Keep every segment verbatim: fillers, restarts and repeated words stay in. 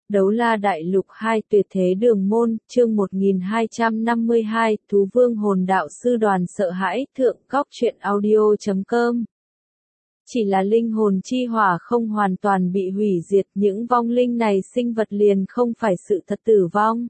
Đấu La Đại Lục hai Tuyệt Thế Đường Môn, chương một nghìn hai trăm năm mươi hai, Thú Vương Hồn Đạo Sư Đoàn Sợ Hãi, Thượng Cóc Truyện Audio chấm com. Chỉ là linh hồn chi hỏa không hoàn toàn bị hủy diệt, những vong linh này sinh vật liền không phải sự thật tử vong.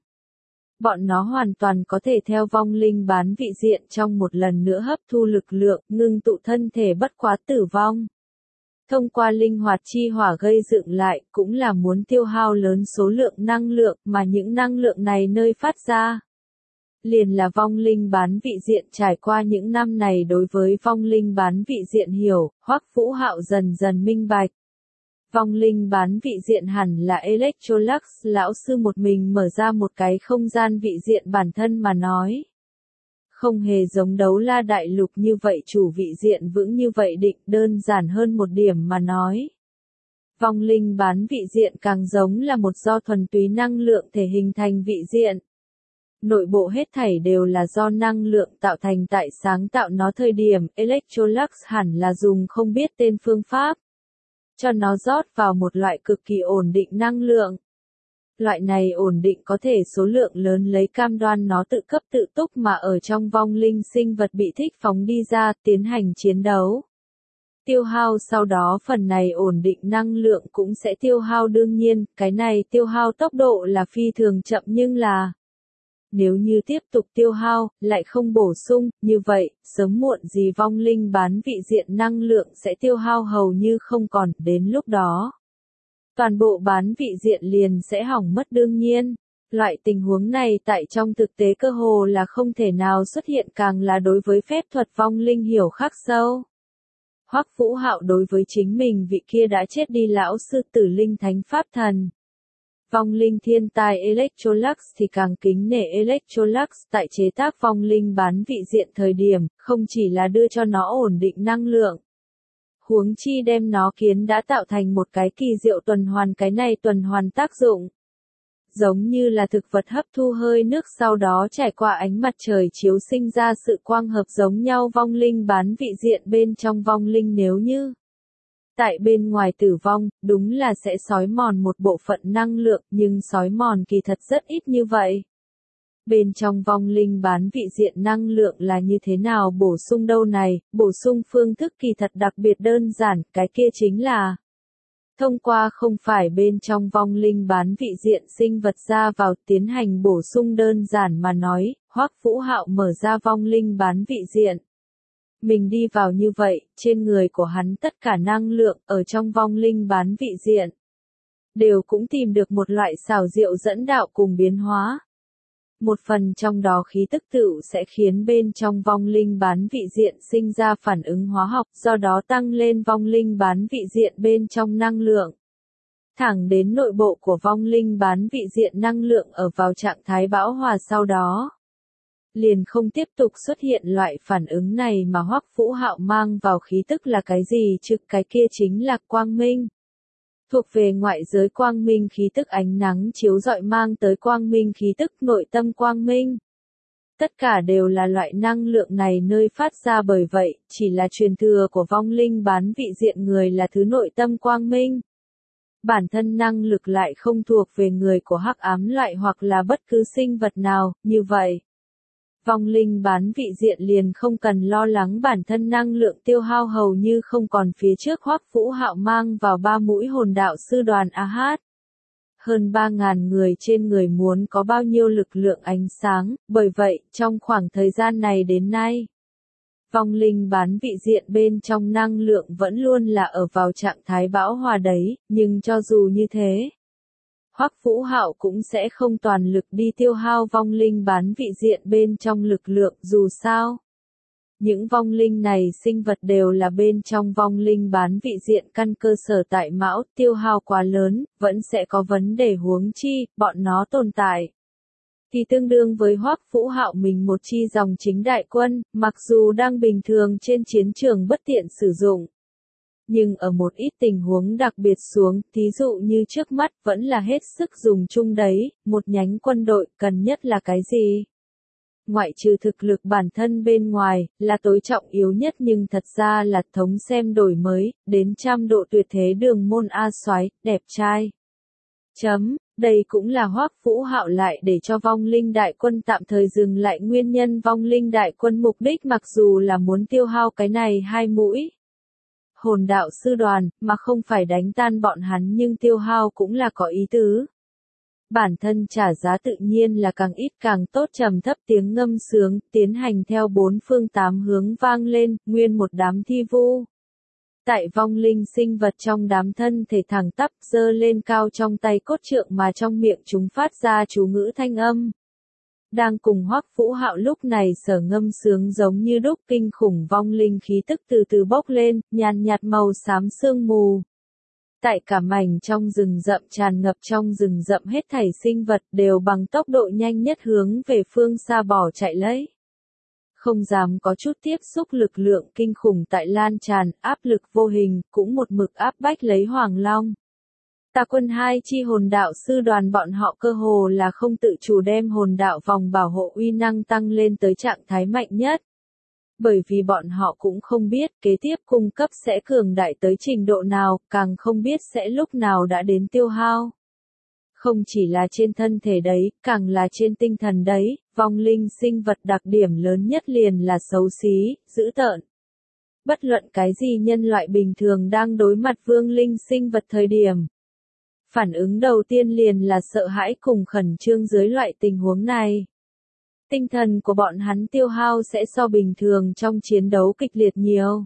Bọn nó hoàn toàn có thể theo vong linh bán vị diện trong một lần nữa hấp thu lực lượng, ngưng tụ thân thể bất quá tử vong. Thông qua linh hoạt chi hỏa gây dựng lại, cũng là muốn tiêu hao lớn số lượng năng lượng, mà những năng lượng này nơi phát ra. Liền là vong linh bán vị diện. Trải qua những năm này đối với vong linh bán vị diện hiểu, Hoắc Vũ Hạo dần dần minh bạch. Vong linh bán vị diện hẳn là Electrolux lão sư một mình mở ra một cái không gian vị diện bản thân mà nói. Không hề giống Đấu La Đại Lục như vậy chủ vị diện vững như vậy định, đơn giản hơn một điểm mà nói. Vong linh bán vị diện càng giống là một do thuần túy năng lượng thể hình thành vị diện. Nội bộ hết thảy đều là do năng lượng tạo thành tại sáng tạo nó thời điểm, Electrolux hẳn là dùng không biết tên phương pháp. Cho nó rót vào một loại cực kỳ ổn định năng lượng. Loại này ổn định có thể số lượng lớn lấy cam đoan nó tự cấp tự túc mà ở trong vong linh sinh vật bị thích phóng đi ra, tiến hành chiến đấu. Tiêu hao sau đó phần này ổn định năng lượng cũng sẽ tiêu hao đương nhiên, cái này tiêu hao tốc độ là phi thường chậm nhưng là nếu như tiếp tục tiêu hao, lại không bổ sung, như vậy, sớm muộn gì vong linh bán vị diện năng lượng sẽ tiêu hao hầu như không còn, đến lúc đó. Toàn bộ bán vị diện liền sẽ hỏng mất đương nhiên. Loại tình huống này tại trong thực tế cơ hồ là không thể nào xuất hiện càng là đối với phép thuật vong linh hiểu khắc sâu. Hoắc Vũ Hạo đối với chính mình vị kia đã chết đi lão sư Tử Linh Thánh Pháp Thần. Vong linh thiên tài Electrolux thì càng kính nể Electrolux tại chế tác vong linh bán vị diện thời điểm, không chỉ là đưa cho nó ổn định năng lượng. Huống chi đem nó kiến đã tạo thành một cái kỳ diệu tuần hoàn cái này tuần hoàn tác dụng. Giống như là thực vật hấp thu hơi nước sau đó trải qua ánh mặt trời chiếu sinh ra sự quang hợp giống nhau vong linh bán vị diện bên trong vong linh nếu như. Tại bên ngoài tử vong, đúng là sẽ xói mòn một bộ phận năng lượng nhưng xói mòn kỳ thật rất ít như vậy. Bên trong vong linh bán vị diện năng lượng là như thế nào bổ sung đâu này, bổ sung phương thức kỳ thật đặc biệt đơn giản, cái kia chính là thông qua không phải bên trong vong linh bán vị diện sinh vật ra vào tiến hành bổ sung đơn giản mà nói, Hoắc Vũ Hạo mở ra vong linh bán vị diện. Mình đi vào như vậy, trên người của hắn tất cả năng lượng ở trong vong linh bán vị diện đều cũng tìm được một loại xảo diệu dẫn đạo cùng biến hóa. Một phần trong đó khí tức tựu sẽ khiến bên trong vong linh bán vị diện sinh ra phản ứng hóa học, do đó tăng lên vong linh bán vị diện bên trong năng lượng. Thẳng đến nội bộ của vong linh bán vị diện năng lượng ở vào trạng thái bão hòa sau đó. Liền không tiếp tục xuất hiện loại phản ứng này mà Hoắc Vũ Hạo mang vào khí tức là cái gì chứ, cái kia chính là quang minh. Thuộc về ngoại giới quang minh khí tức ánh nắng chiếu rọi mang tới quang minh khí tức nội tâm quang minh. Tất cả đều là loại năng lượng này nơi phát ra bởi vậy, chỉ là truyền thừa của vong linh bán vị diện người là thứ nội tâm quang minh. Bản thân năng lực lại không thuộc về người của hắc ám loại hoặc là bất cứ sinh vật nào, như vậy. Vong linh bán vị diện liền không cần lo lắng bản thân năng lượng tiêu hao hầu như không còn phía trước Hoắc Vũ Hạo mang vào ba mũi hồn đạo sư đoàn a hát. Hơn ba ngàn người trên người muốn có bao nhiêu lực lượng ánh sáng, bởi vậy, trong khoảng thời gian này đến nay, vong linh bán vị diện bên trong năng lượng vẫn luôn là ở vào trạng thái bão hòa đấy, nhưng cho dù như thế, Hoắc Vũ Hạo cũng sẽ không toàn lực đi tiêu hao vong linh bán vị diện bên trong lực lượng dù sao. Những vong linh này sinh vật đều là bên trong vong linh bán vị diện căn cơ sở tại mão, tiêu hao quá lớn, vẫn sẽ có vấn đề huống chi, bọn nó tồn tại. Thì tương đương với Hoắc Vũ Hạo mình một chi dòng chính đại quân, mặc dù đang bình thường trên chiến trường bất tiện sử dụng. Nhưng ở một ít tình huống đặc biệt xuống, thí dụ như trước mắt vẫn là hết sức dùng chung đấy, một nhánh quân đội cần nhất là cái gì? Ngoại trừ thực lực bản thân bên ngoài, là tối trọng yếu nhất nhưng thật ra là thống xem đổi mới, đến trăm độ tuyệt thế đường môn A soái, đẹp trai. Chấm, Đây cũng là Hoắc Vũ Hạo lại để cho vong linh đại quân tạm thời dừng lại nguyên nhân. Vong linh đại quân mục đích mặc dù là muốn tiêu hao cái này hai mũi hồn đạo sư đoàn, mà không phải đánh tan bọn hắn, nhưng tiêu hao cũng là có ý tứ. Bản thân trả giá tự nhiên là càng ít càng tốt. Trầm thấp tiếng ngâm sướng, tiến hành theo bốn phương tám hướng vang lên, nguyên một đám thi vu. Tại vong linh sinh vật trong đám thân thể thẳng tắp giơ lên cao trong tay cốt trượng, mà trong miệng chúng phát ra chú ngữ thanh âm. Đang cùng Hoắc Vũ Hạo lúc này sở ngâm sướng giống như đúc, kinh khủng vong linh khí tức từ từ bốc lên, nhàn nhạt màu xám sương mù. Tại cả mảnh trong rừng rậm tràn ngập trong rừng rậm hết thảy sinh vật đều bằng tốc độ nhanh nhất hướng về phương xa bỏ chạy lấy. Không dám có chút tiếp xúc, lực lượng kinh khủng tại lan tràn, áp lực vô hình, cũng một mực áp bách lấy Hoàng Long. Tà quân hai chi hồn đạo sư đoàn bọn họ cơ hồ là không tự chủ đem hồn đạo vòng bảo hộ uy năng tăng lên tới trạng thái mạnh nhất. Bởi vì bọn họ cũng không biết kế tiếp cung cấp sẽ cường đại tới trình độ nào, càng không biết sẽ lúc nào đã đến tiêu hao. Không chỉ là trên thân thể đấy, càng là trên tinh thần đấy, vong linh sinh vật đặc điểm lớn nhất liền là xấu xí, dữ tợn. Bất luận cái gì nhân loại bình thường đang đối mặt vương linh sinh vật thời điểm, phản ứng đầu tiên liền là sợ hãi cùng khẩn trương. Dưới loại tình huống này, tinh thần của bọn hắn tiêu hao sẽ so bình thường trong chiến đấu kịch liệt nhiều.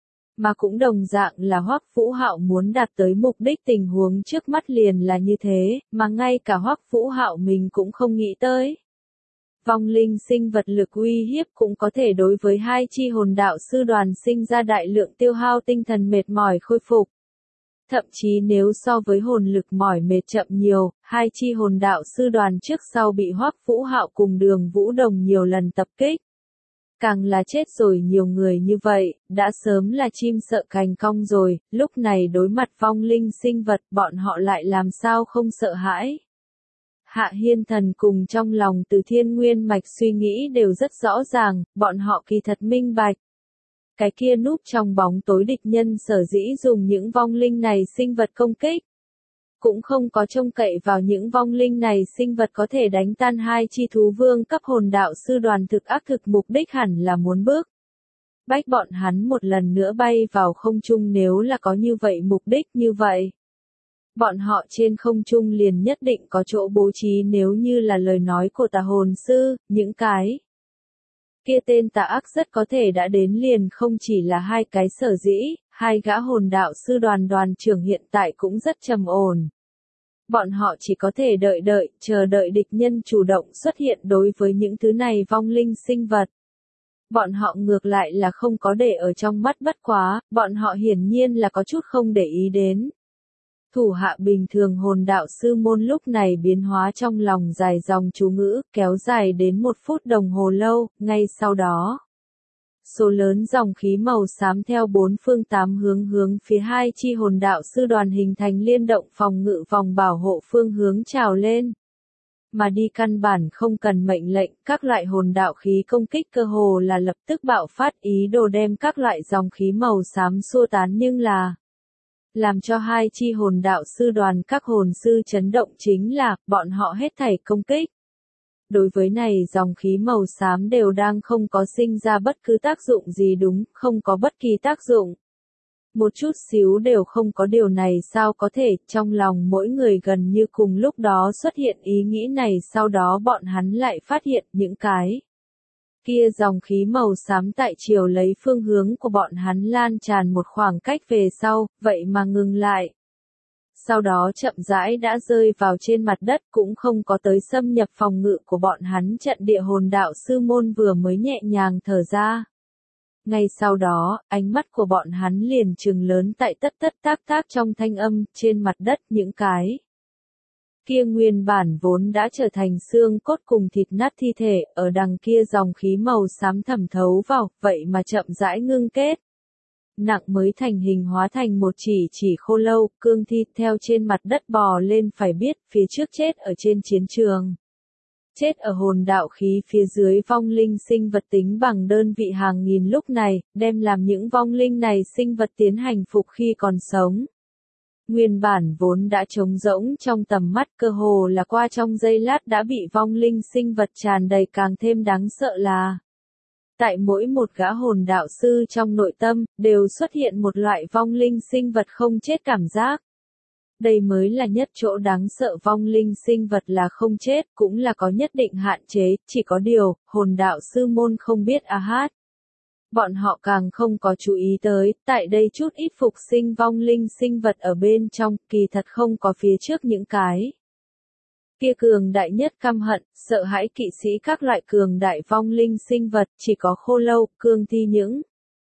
Mà cũng đồng dạng là Hoắc Vũ Hạo muốn đạt tới mục đích, tình huống trước mắt liền là như thế, mà ngay cả Hoắc Vũ Hạo mình cũng không nghĩ tới. Vong linh sinh vật lực uy hiếp cũng có thể đối với hai chi hồn đạo sư đoàn sinh ra đại lượng tiêu hao tinh thần mệt mỏi khôi phục. Thậm chí nếu so với hồn lực mỏi mệt chậm nhiều, hai chi hồn đạo sư đoàn trước sau bị Hoắc Vũ Hạo cùng Đường Vũ Đồng nhiều lần tập kích. Càng là chết rồi nhiều người như vậy, đã sớm là chim sợ cành cong rồi, lúc này đối mặt vong linh sinh vật bọn họ lại làm sao không sợ hãi. Hạ Hiên Thần cùng trong lòng Từ Thiên Nguyên Mạch suy nghĩ đều rất rõ ràng, bọn họ kỳ thật minh bạch. Cái kia núp trong bóng tối địch nhân sở dĩ dùng những vong linh này sinh vật công kích. Cũng không có trông cậy vào những vong linh này sinh vật có thể đánh tan hai chi thú vương cấp hồn đạo sư đoàn, thực ác thực mục đích hẳn là muốn bước bách bọn hắn một lần nữa bay vào không trung. Nếu là có như vậy mục đích như vậy, bọn họ trên không trung liền nhất định có chỗ bố trí. Nếu như là lời nói của Tà hồn sư, những cái kia tên tà ác rất có thể đã đến, liền không chỉ là hai cái. Sở dĩ hai gã hồn đạo sư đoàn đoàn trưởng hiện tại cũng rất trầm ổn. Bọn họ chỉ có thể đợi đợi, chờ đợi địch nhân chủ động xuất hiện. Đối với những thứ này vong linh sinh vật, bọn họ ngược lại là không có để ở trong mắt, bất quá, bọn họ hiển nhiên là có chút không để ý đến. Thủ hạ bình thường hồn đạo sư môn lúc này biến hóa trong lòng dài dòng chú ngữ, kéo dài đến một phút đồng hồ lâu, ngay sau đó. Số lớn dòng khí màu xám theo bốn phương tám hướng hướng phía hai chi hồn đạo sư đoàn hình thành liên động phòng ngự vòng bảo hộ phương hướng trào lên. Mà đi căn bản không cần mệnh lệnh, các loại hồn đạo khí công kích cơ hồ là lập tức bạo phát, ý đồ đem các loại dòng khí màu xám xua tán, nhưng là làm cho hai chi hồn đạo sư đoàn các hồn sư chấn động chính là, bọn họ hết thảy công kích. Đối với này dòng khí màu xám đều đang không có sinh ra bất cứ tác dụng gì, đúng, không có bất kỳ tác dụng. Một chút xíu đều không có. Điều này sao có thể, trong lòng mỗi người gần như cùng lúc đó xuất hiện ý nghĩ này, sau đó bọn hắn lại phát hiện những cái kia dòng khí màu xám tại chiều lấy phương hướng của bọn hắn lan tràn một khoảng cách về sau, vậy mà ngừng lại. Sau đó chậm rãi đã rơi vào trên mặt đất, cũng không có tới xâm nhập phòng ngự của bọn hắn. Trận địa hồn đạo sư môn vừa mới nhẹ nhàng thở ra. Ngay sau đó, ánh mắt của bọn hắn liền trừng lớn tại tất tất tác tác trong thanh âm, trên mặt đất những cái kia nguyên bản vốn đã trở thành xương cốt cùng thịt nát thi thể, ở đằng kia dòng khí màu xám thẩm thấu vào, vậy mà chậm rãi ngưng kết. Nặng mới thành hình hóa thành một chỉ chỉ khô lâu, cương thi theo trên mặt đất bò lên, phải biết, phía trước chết ở trên chiến trường. Chết ở hồn đạo khí phía dưới vong linh sinh vật tính bằng đơn vị hàng nghìn, lúc này, đem làm những vong linh này sinh vật tiến hành phục khi còn sống. nguyên bản vốn đã trống rỗng trong tầm mắt cơ hồ là qua trong giây lát đã bị vong linh sinh vật tràn đầy. Càng thêm đáng sợ là tại mỗi một gã hồn đạo sư trong nội tâm, đều xuất hiện một loại vong linh sinh vật không chết cảm giác. Đây mới là nhất chỗ đáng sợ, vong linh sinh vật là không chết, cũng là có nhất định hạn chế, chỉ có điều, hồn đạo sư môn không biết a hát. Bọn họ càng không có chú ý tới, tại đây chút ít phục sinh vong linh sinh vật ở bên trong, kỳ thật không có phía trước những cái kia cường đại nhất căm hận, sợ hãi kỵ sĩ các loại cường đại vong linh sinh vật, chỉ có khô lâu, cương thi những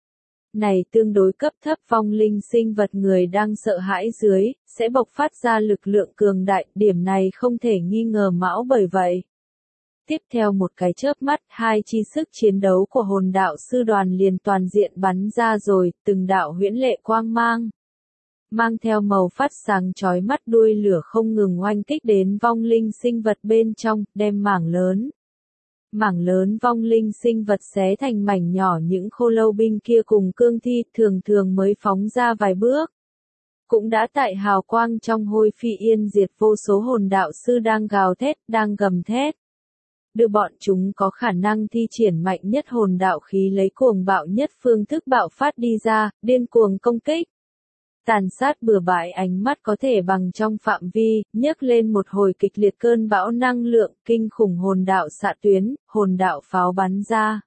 này tương đối cấp thấp vong linh sinh vật người đang sợ hãi dưới, sẽ bộc phát ra lực lượng cường đại, điểm này không thể nghi ngờ mão bởi vậy. Tiếp theo một cái chớp mắt, hai chi sức chiến đấu của hồn đạo sư đoàn liền toàn diện bắn ra rồi, từng đạo huyễn lệ quang mang. Mang theo màu phát sáng chói mắt đuôi lửa không ngừng oanh kích đến vong linh sinh vật bên trong, đem mảng lớn. Mảng lớn vong linh sinh vật xé thành mảnh nhỏ, những khô lâu binh kia cùng cương thi thường thường mới phóng ra vài bước. Cũng đã tại hào quang trong hôi phi yên diệt, vô số hồn đạo sư đang gào thét, đang gầm thét. Đưa bọn chúng có khả năng thi triển mạnh nhất hồn đạo khí lấy cuồng bạo nhất phương thức bạo phát đi ra, điên cuồng công kích. Tàn sát bừa bãi, ánh mắt có thể bằng trong phạm vi, nhấc lên một hồi kịch liệt cơn bão năng lượng, kinh khủng hồn đạo xạ tuyến, hồn đạo pháo bắn ra.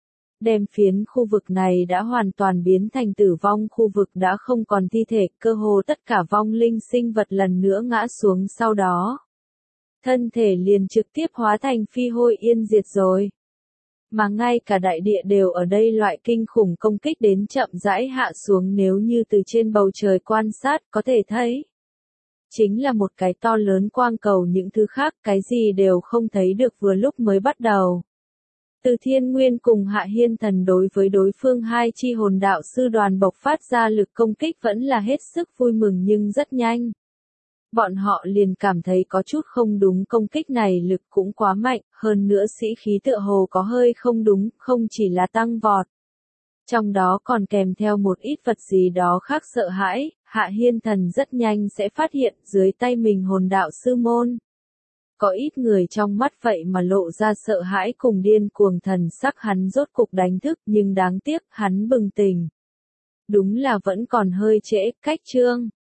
Đem phiến khu vực này đã hoàn toàn biến thành tử vong khu vực, đã không còn thi thể, cơ hồ tất cả vong linh sinh vật lần nữa ngã xuống, sau đó thân thể liền trực tiếp hóa thành phi hôi yên diệt rồi. Mà ngay cả đại địa đều ở đây loại kinh khủng công kích đến chậm rãi hạ xuống, nếu như từ trên bầu trời quan sát có thể thấy. Chính là một cái to lớn quang cầu, những thứ khác cái gì đều không thấy được. Vừa lúc mới bắt đầu, Từ Thiên Nguyên cùng Hạ Hiên Thần đối với đối phương hai chi hồn đạo sư đoàn bộc phát ra lực công kích vẫn là hết sức vui mừng, nhưng rất nhanh. Bọn họ liền cảm thấy có chút không đúng, công kích này lực cũng quá mạnh, hơn nữa sĩ khí tựa hồ có hơi không đúng, không chỉ là tăng vọt. Trong đó còn kèm theo một ít vật gì đó khác. Sợ hãi, Hạ Hiên Thần rất nhanh sẽ phát hiện dưới tay mình hồn đạo sư môn. Có ít người trong mắt vậy mà lộ ra sợ hãi cùng điên cuồng, thần sắc hắn rốt cục đánh thức, nhưng đáng tiếc hắn bừng tỉnh. Đúng là vẫn còn hơi trễ, cách chương